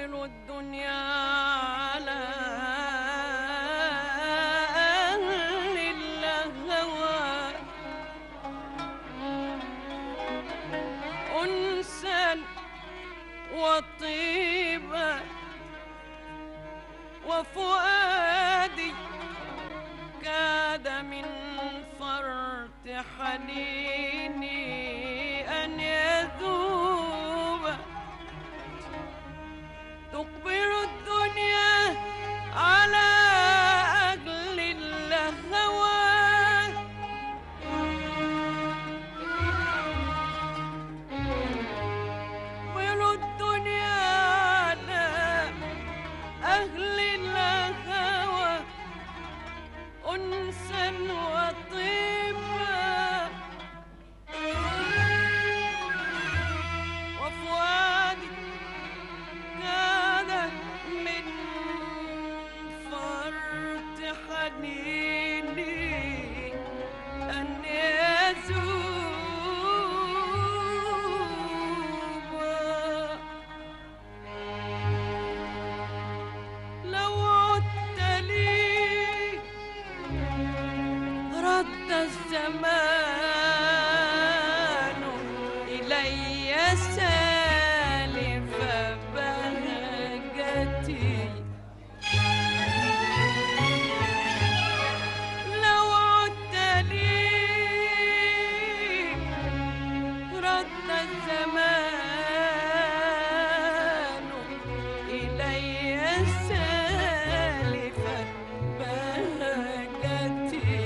تقبل الدنيا على أهل الهوى أنسا وطيبا، وفؤادي كاد من فرط حنيني أن يذوب. تقبل الدنيا على أهل الهوى تقبل الدنيا على أهل الهوى أنسا وطيبا، وفؤادي كان من فرط حنيني أن يذوب. لو عدت لي رد الزمان إلي سالف بهجتي. لو عدت لي رد الزمان إلي سالف بهجتي،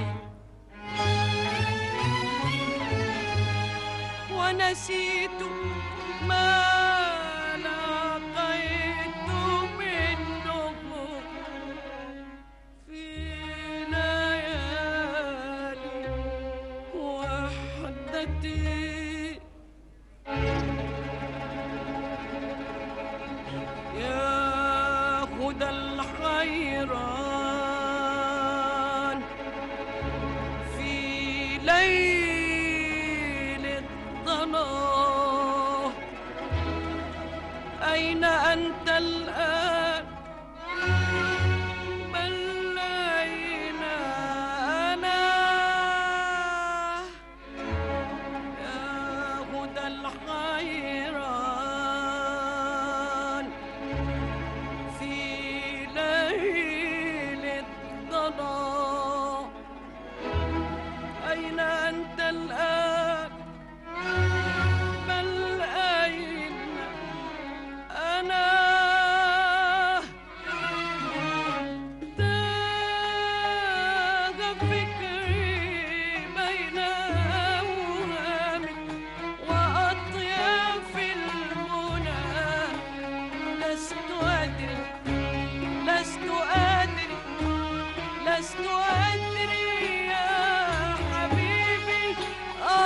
ونسيت ما لقيت منه في ليالي وحدتي. يا هدى الحيران في ليل الظلام، أين أنت الآن؟ بل أين أنا؟ يا هدى الحيران في ليل الظلام، أين أنت الآن؟ بل أين أنا؟ تاه فكري بين أوهامي وأطياف المنى، لست أدري لست أدري لست أدري يا حبيبي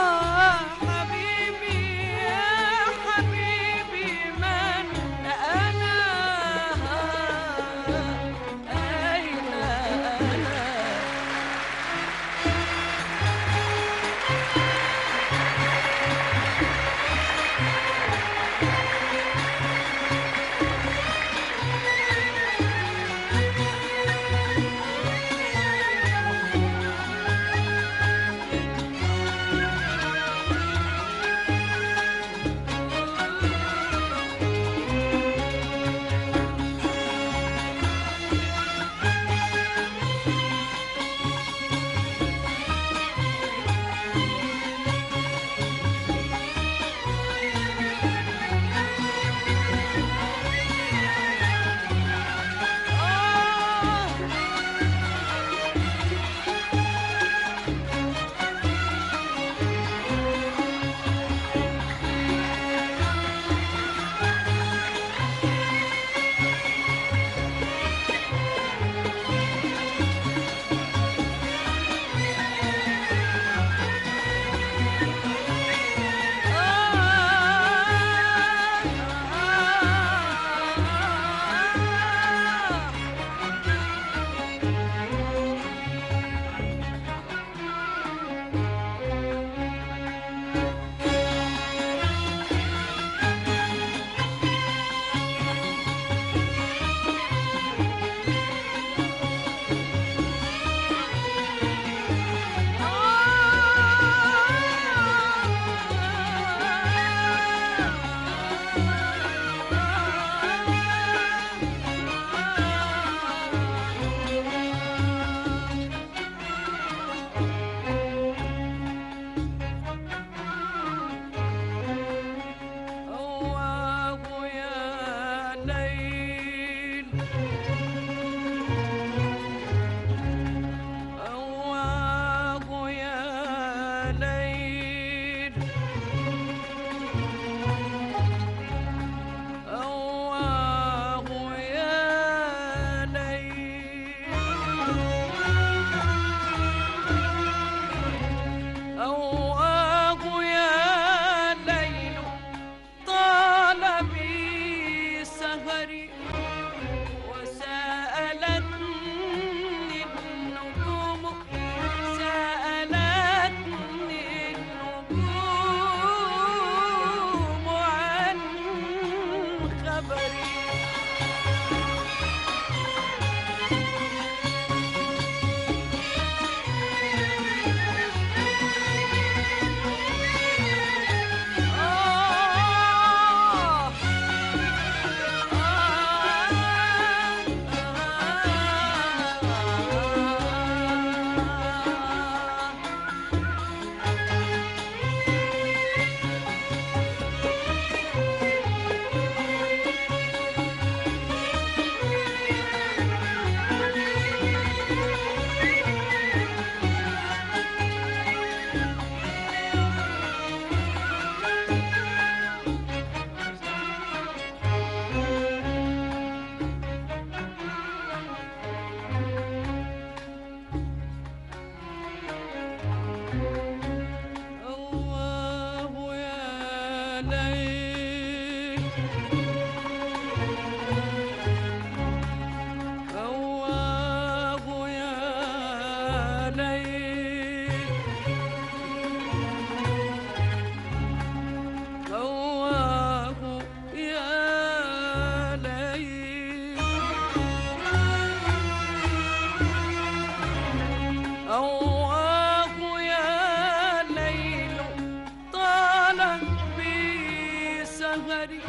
غريب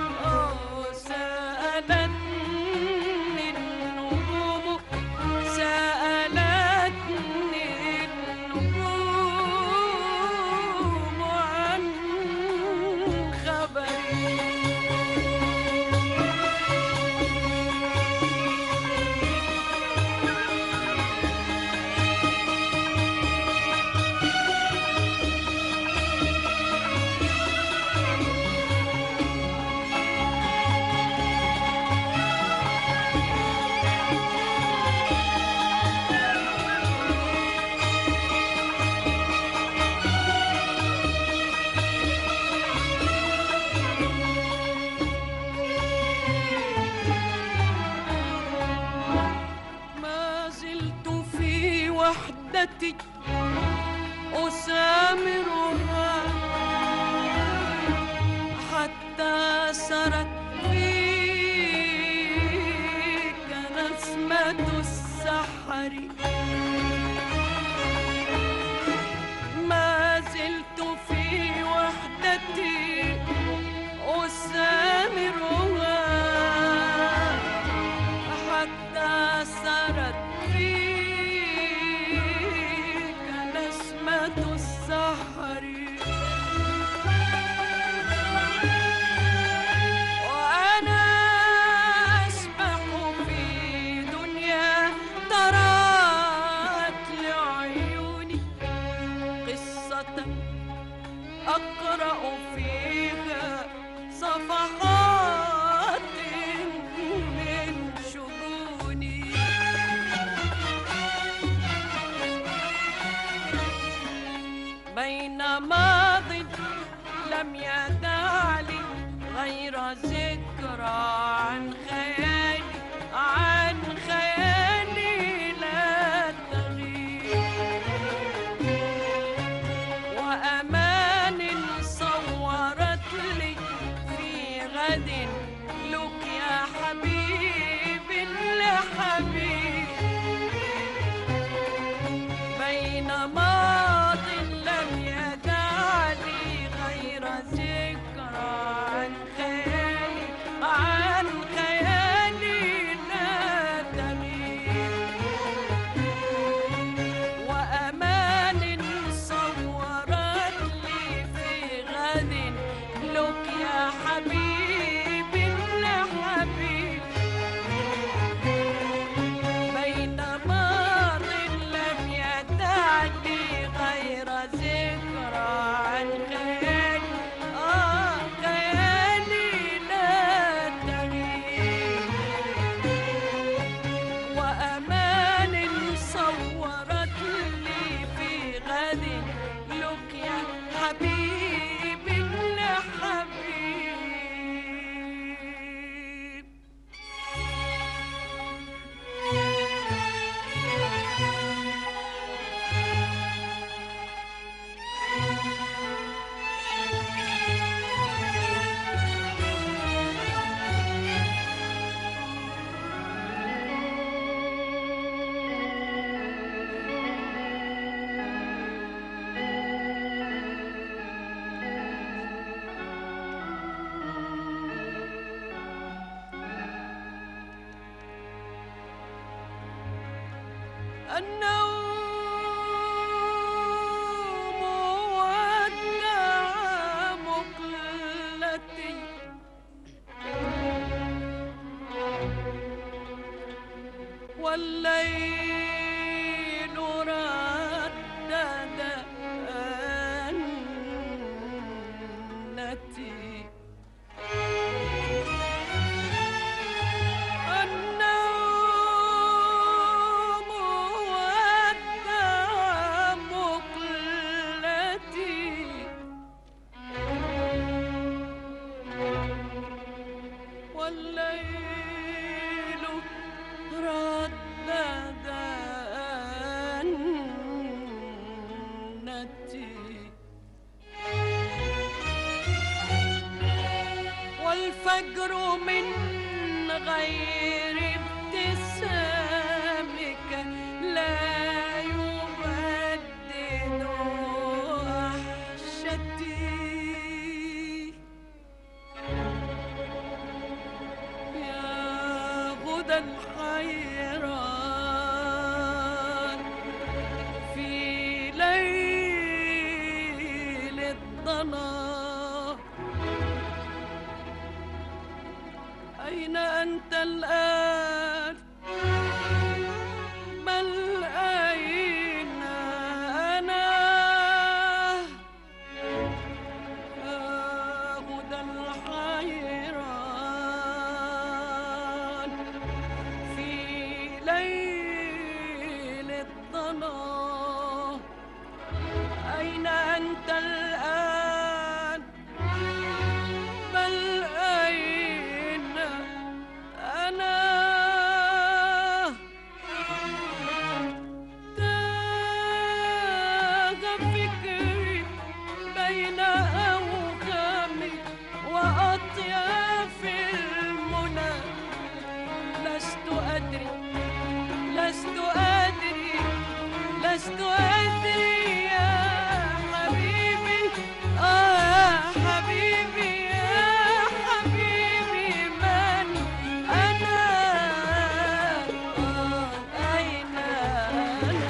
سألتني النجوم سألتني النجوم عن خبري وحدتي أسامرها حتى سرت فيك نسمة السحر ما زلت في وحدتي أسامرها حتى سرت السحر وأنا أسبح في دنيا طرات لعيوني قصة أقرأ فيها صفحات من شجوني بين ماض لم يدع لي غير ذكرى عن خيالي لا تغيب وأمان صورت لي في غد لك يا حبيب لحبيب بين ماض لم يدع لي غير ذكرى عن خيالي لا تغيب وأمان صورت لي في غد لك يا حبيب لحبيب بين ماض لم يدع لي غير ذكرى عن خيالي لا تغيب وأمان صورت لي في غد لك يا حبيب لحبيب النوم ودع مقلتي والليل ردد أنتي والليل ردد أنتي والفجر من غير ابتسامك لا يبدد وحشتي الضنا. أين أنت الآن؟ بل أين أنا؟ هدى الحيران في ليل الضنا. أين أنت الآن؟ بل أين أنا؟ تاه فكري بين أوهامي وأطياف المنى. لست أدري لست أدري لست أدري يا حبيبي. يا حبيبي يا حبيبي من أنا؟ أين أنا؟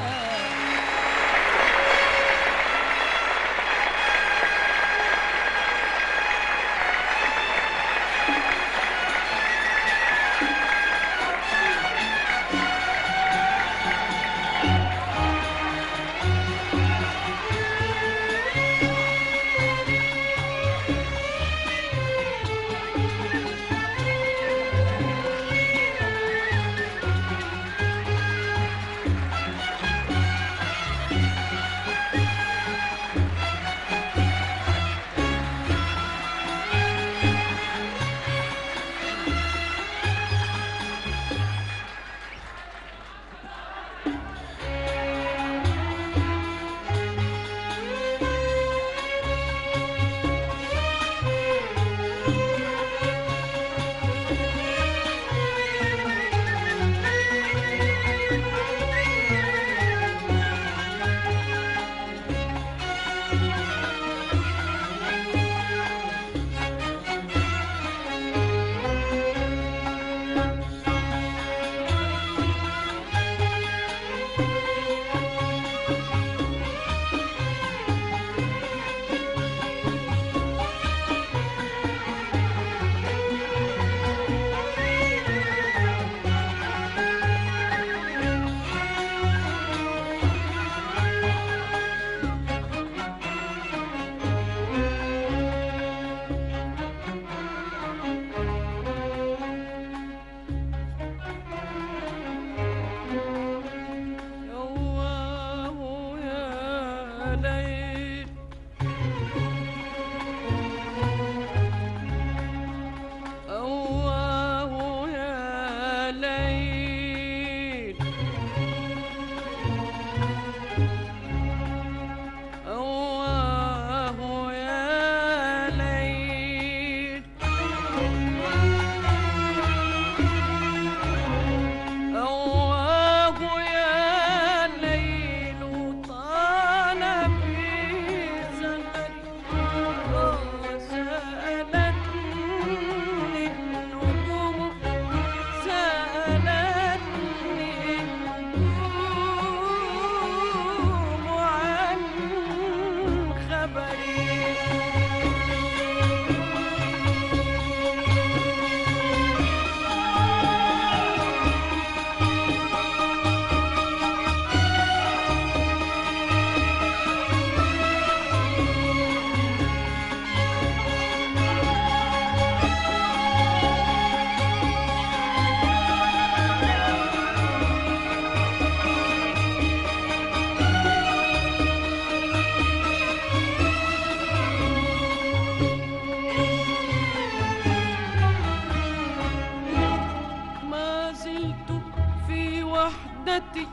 وحدتي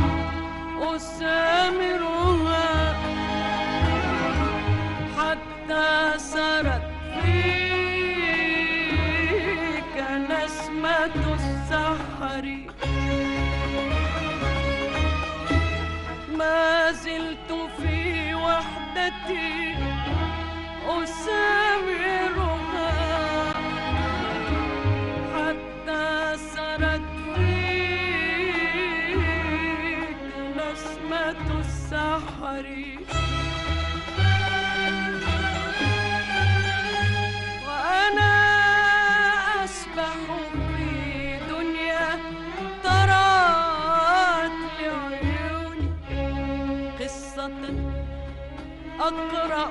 أسامرها حتى سرت فيك نسمة السحر. ما زلت في وحدتي أسامرها حتى سرت فيك نسمة السحر.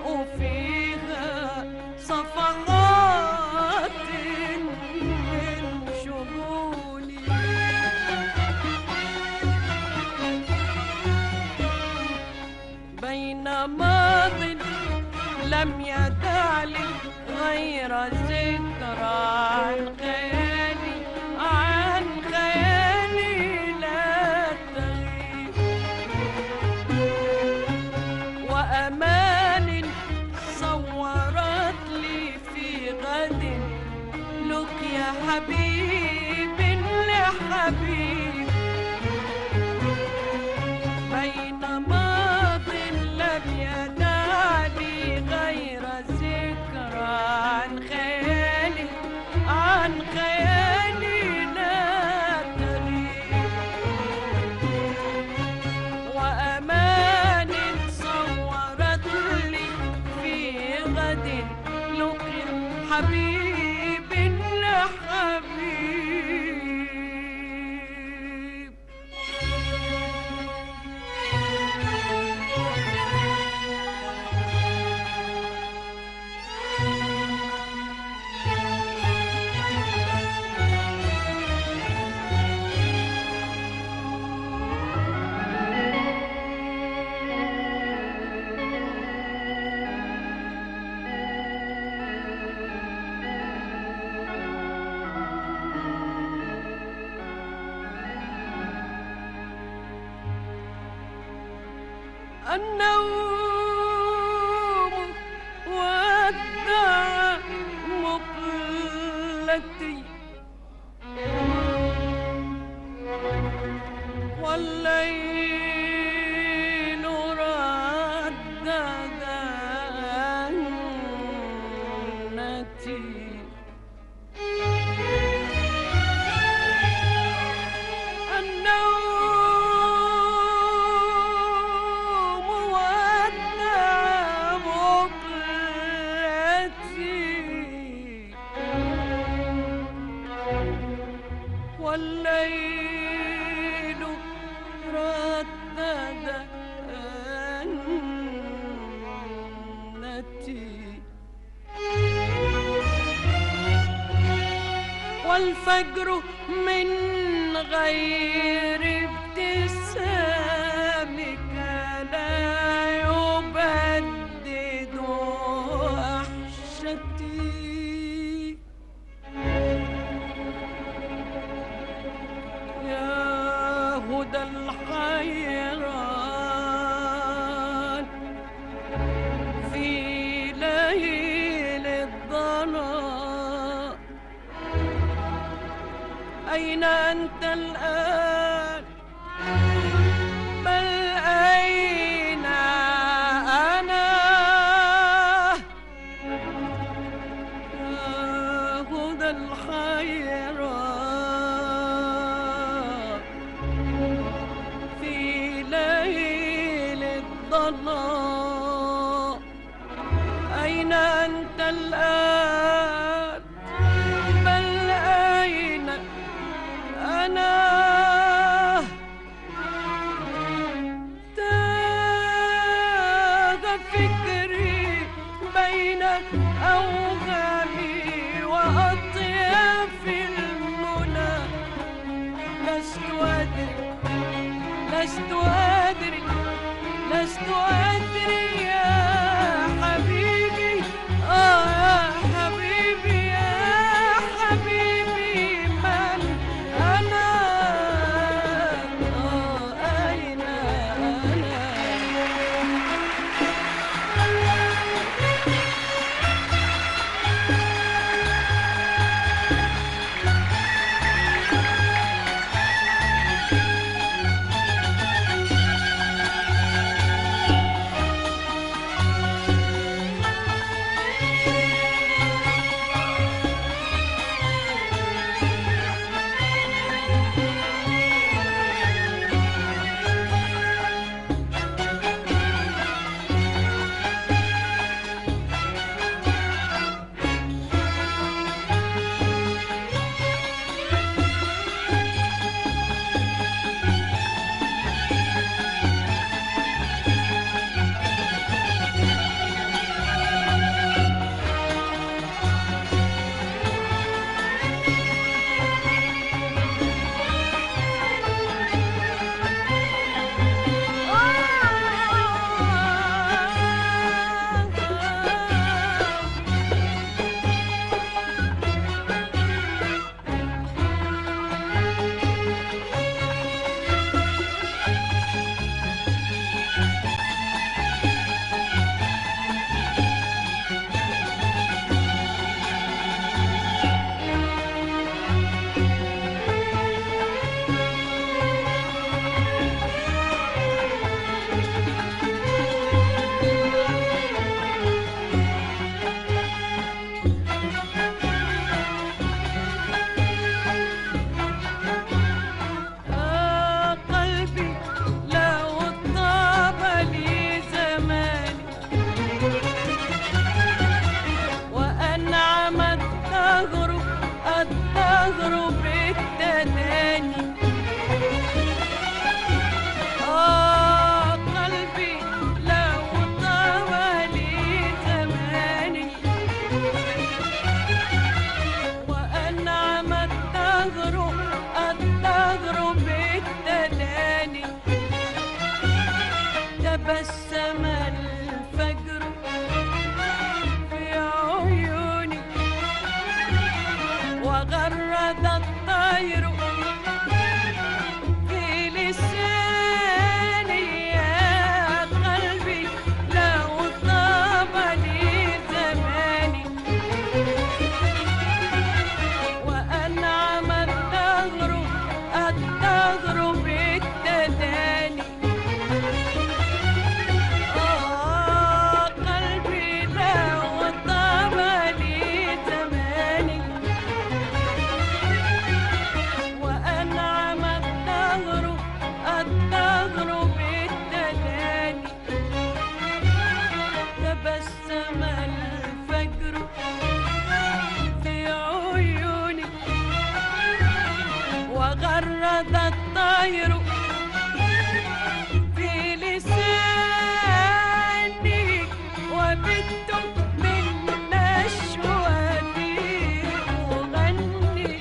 وفيها صفحات من شمولي. بين ماض لم يدع لي غير ذكرى عن خيالي، عن خيالي لا تغيب، وأمان صورت لي في غد لقيا حبيب لحبيب. بين ماض لم يدع لي غير ذكرى عن خيالي، عن خيالي لا تغيب، وأمان صورت لي في غد لقيا حبيب لحبيب. النوم ودع مقلتي، والليل ردد عنتي. والليل ردد عنتي، والفجر من غير ابتسامك لا يبدد وحشتي. هدى الحيران في ليل الظلام، أين أنت الآن؟ بل أين أنا؟ يا هدى الحيران الله، أين أنت الآن؟ بل أين أنا؟ تاه فكري بين أوهامي وأطياف المنى، لست أدري، لست أدري، لست أدري يا حبيبي. يا حبيبي، يا حبيبي، من أنا؟ أين أنا؟ الدهر بالتداني. قلبي لو طال زماني وأنعم الدهر بالتداني. تبسم الفجر في عيوني وغرد الطير في لساني. يا قلبي لو طاب لي زماني وأنعم الدهر بالتداني. قلبي لو طاب لي زماني وأنعم الدهر بالتداني. تبسم الفجر في عيوني وغرد الطير في لساني. وبت من نشوتي أغني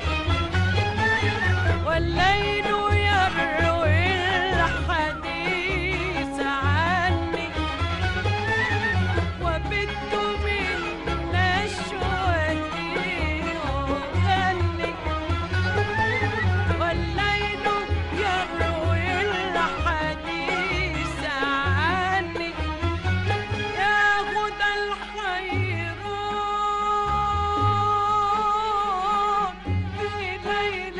والليل يروي الحديث عني. وبت من نشوتي أغني والليل يروي الحديث عني. يا غدا الحيران في ليل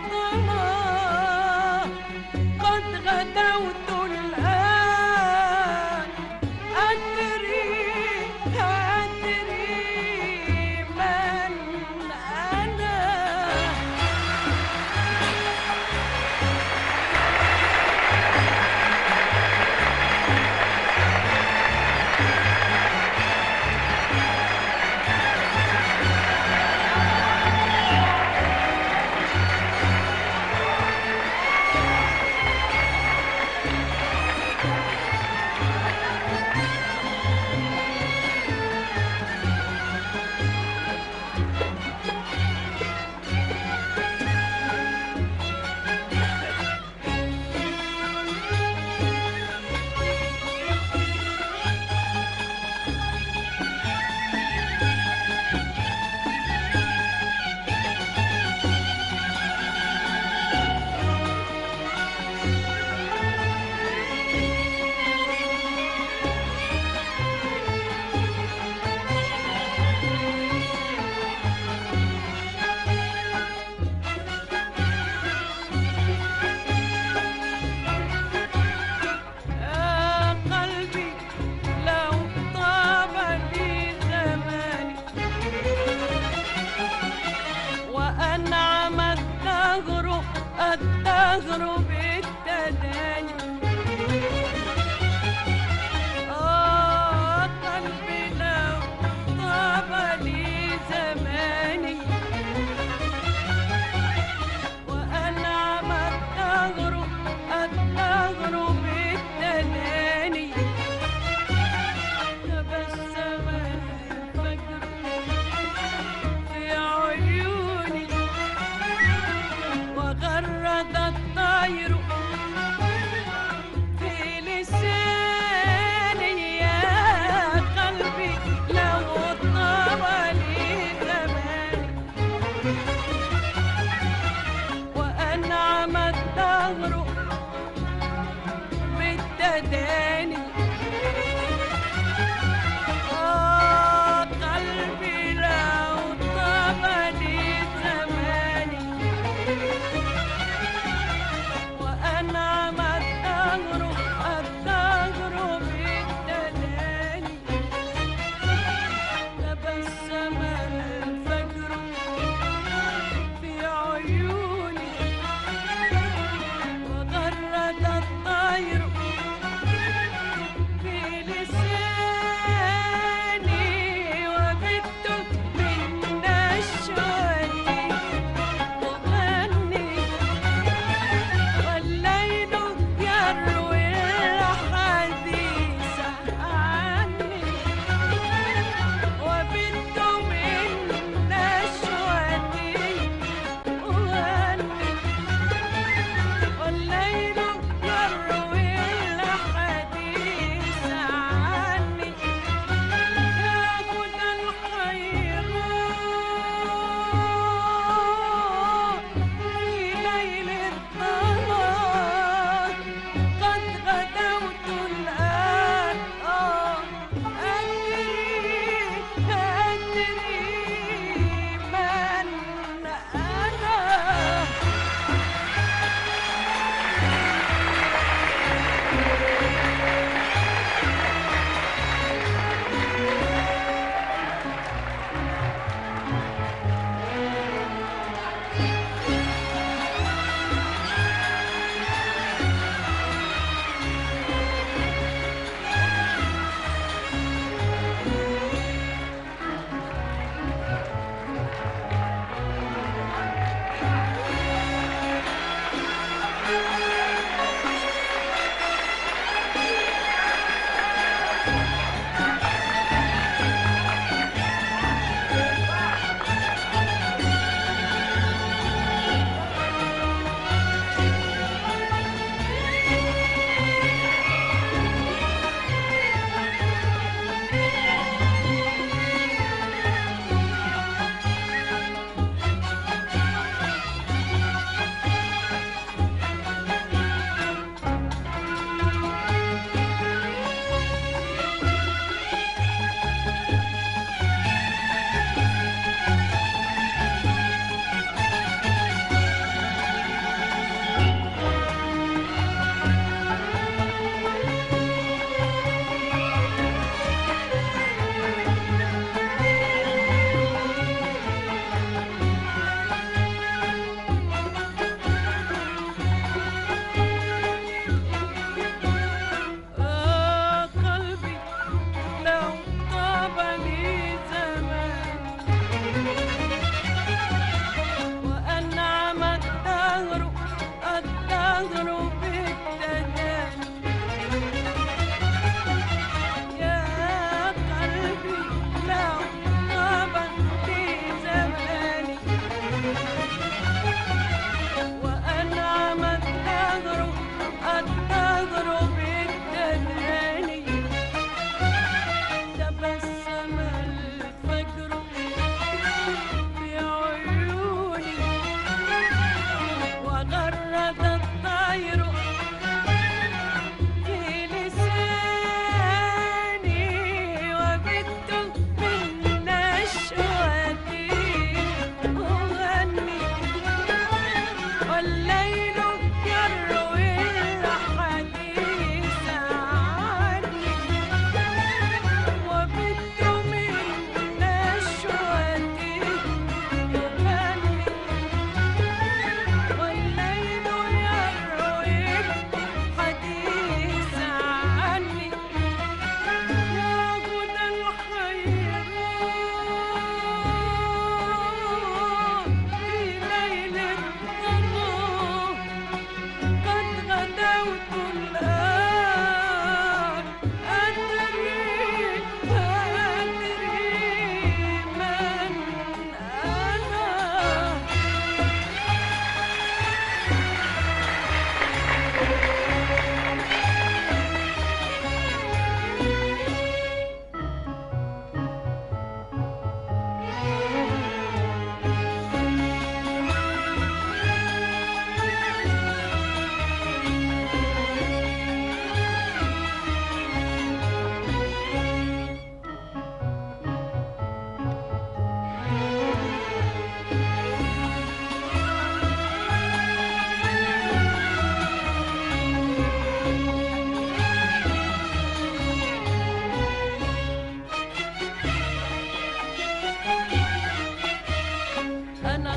الظلام قد غدوت الآن. أدري من أنا. قلبي لو طاب لي زماني وأنعم الدهر بالتداني. قلبي لو طاب لي زماني وأنعم الدهر بالتداني. تبسم الفجر في عيوني وغرد الطير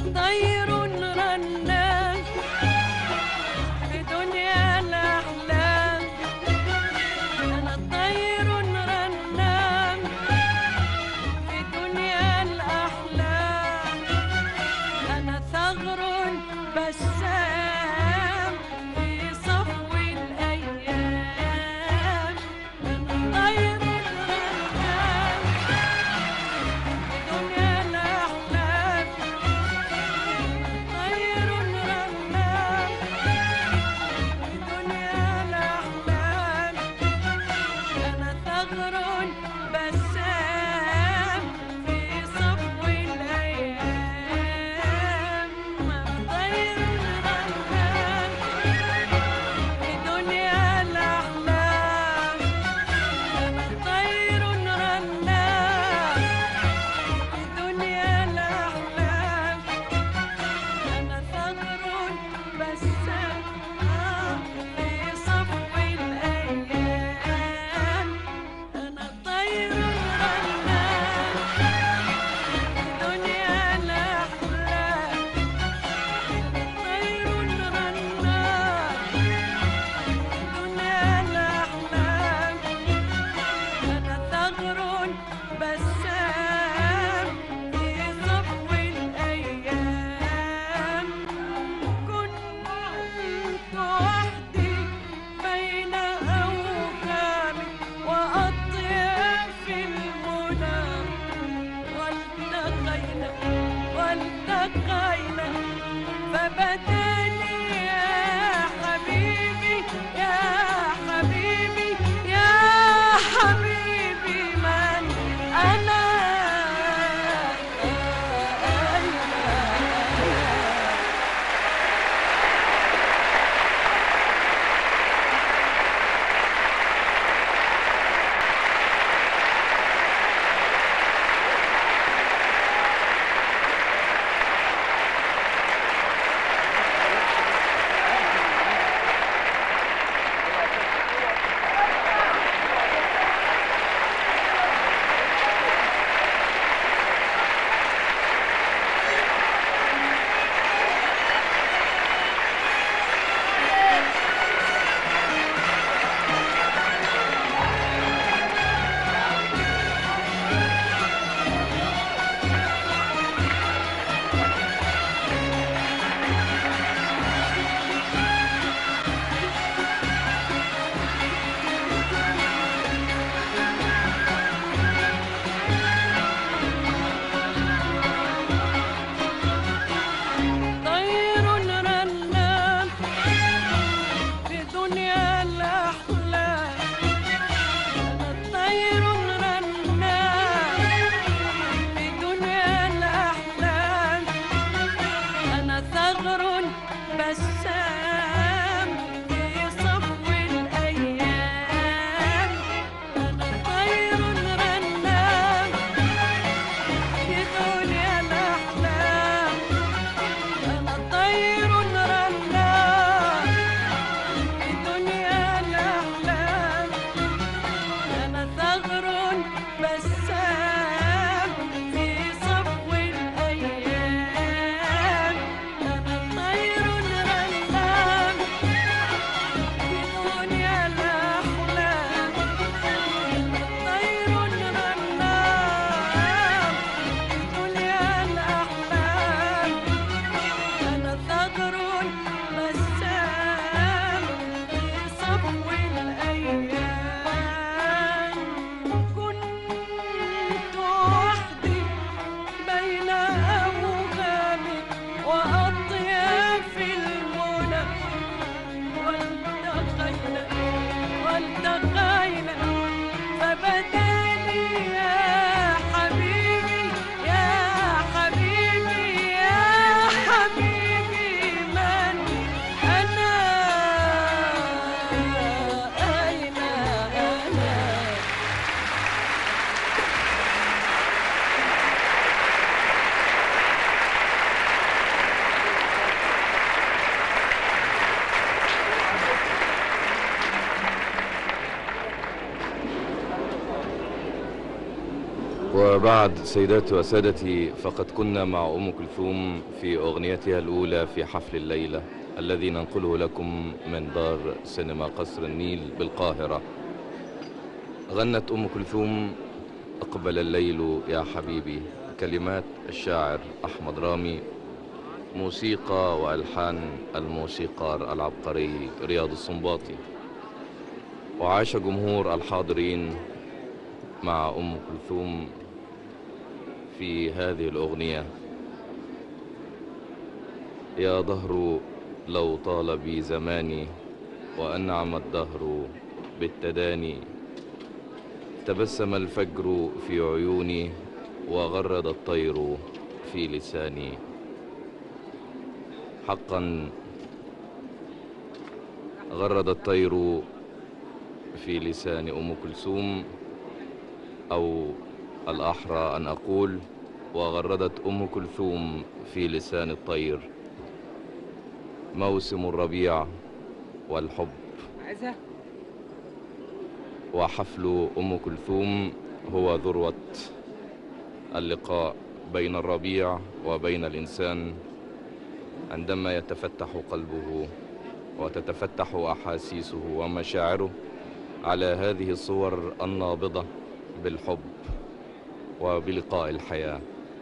طير رنان في دنيا الأحلام. أنا طير رنان في دنيا الأحلام. أنا ثغر بسام في صفو الأيام. أنا طير رنان في دنيا الأحلام. وبعد سيداتي وسادتي، فقد كنا مع أم كلثوم في أغنيتها الأولى في حفل الليلة الذي ننقله لكم من دار سينما قصر النيل بالقاهرة. غنت أم كلثوم أقبل الليل يا حبيبي، كلمات الشاعر أحمد رامي، موسيقى وألحان الموسيقار العبقري رياض السنباطي. وعاش جمهور الحاضرين مع أم كلثوم في هذه الأغنية. يا دهر لو طال بي زماني وأنعم الدهر بالتداني، تبسم الفجر في عيوني وغرد الطير في لساني. حقا غرد الطير في لسان أم كلثوم، أو الأحرى أن أقول وغردت أم كلثوم في لسان الطير. موسم الربيع والحب، وحفل أم كلثوم هو ذروة اللقاء بين الربيع وبين الإنسان، عندما يتفتح قلبه وتتفتح أحاسيسه ومشاعره على هذه الصور النابضة بالحب وبلقاء الحياة.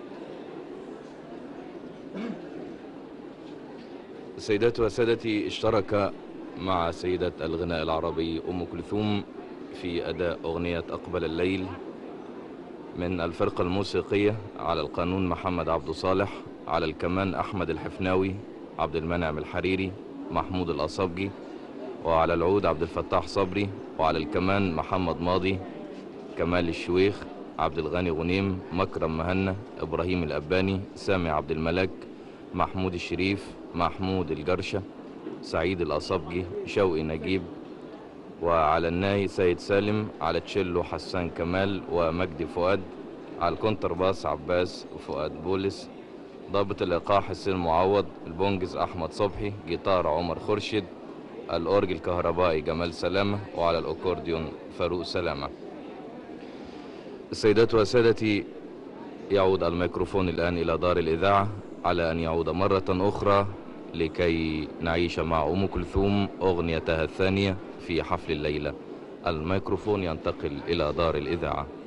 سيداتي وسادتي، اشترك مع سيدة الغناء العربي أم كلثوم في أداء أغنية أقبل الليل من الفرقة الموسيقية على القانون محمد عبد صالح، على الكمان أحمد الحفناوي، عبد المنعم الحريري، محمود الأصابجي، وعلى العود عبد الفتاح صبري، وعلى الكمان محمد ماضي، كمال الشويخ، عبد الغني غنيم، مكرم مهنا، إبراهيم الأباني، سامي عبد الملك، محمود الشريف، محمود الجرشة، سعيد الأصابجي، شوقي نجيب، وعلى الناي سيد سالم، على تشيلو حسان كمال ومجدي فؤاد، على الكونترباس عباس وفؤاد بولس، ضابط الإيقاع حسين معوض، البونجز أحمد صبحي، جيتار عمر خورشيد، الأورج الكهربائي جمال سلامة، وعلى الأكورديون فاروق سلامة. السيدات وسادتي، يعود الميكروفون الآن إلى دار الإذاعة على أن يعود مرة أخرى لكي نعيش مع أم كلثوم أغنيتها الثانية في حفل الليلة. الميكروفون ينتقل إلى دار الإذاعة.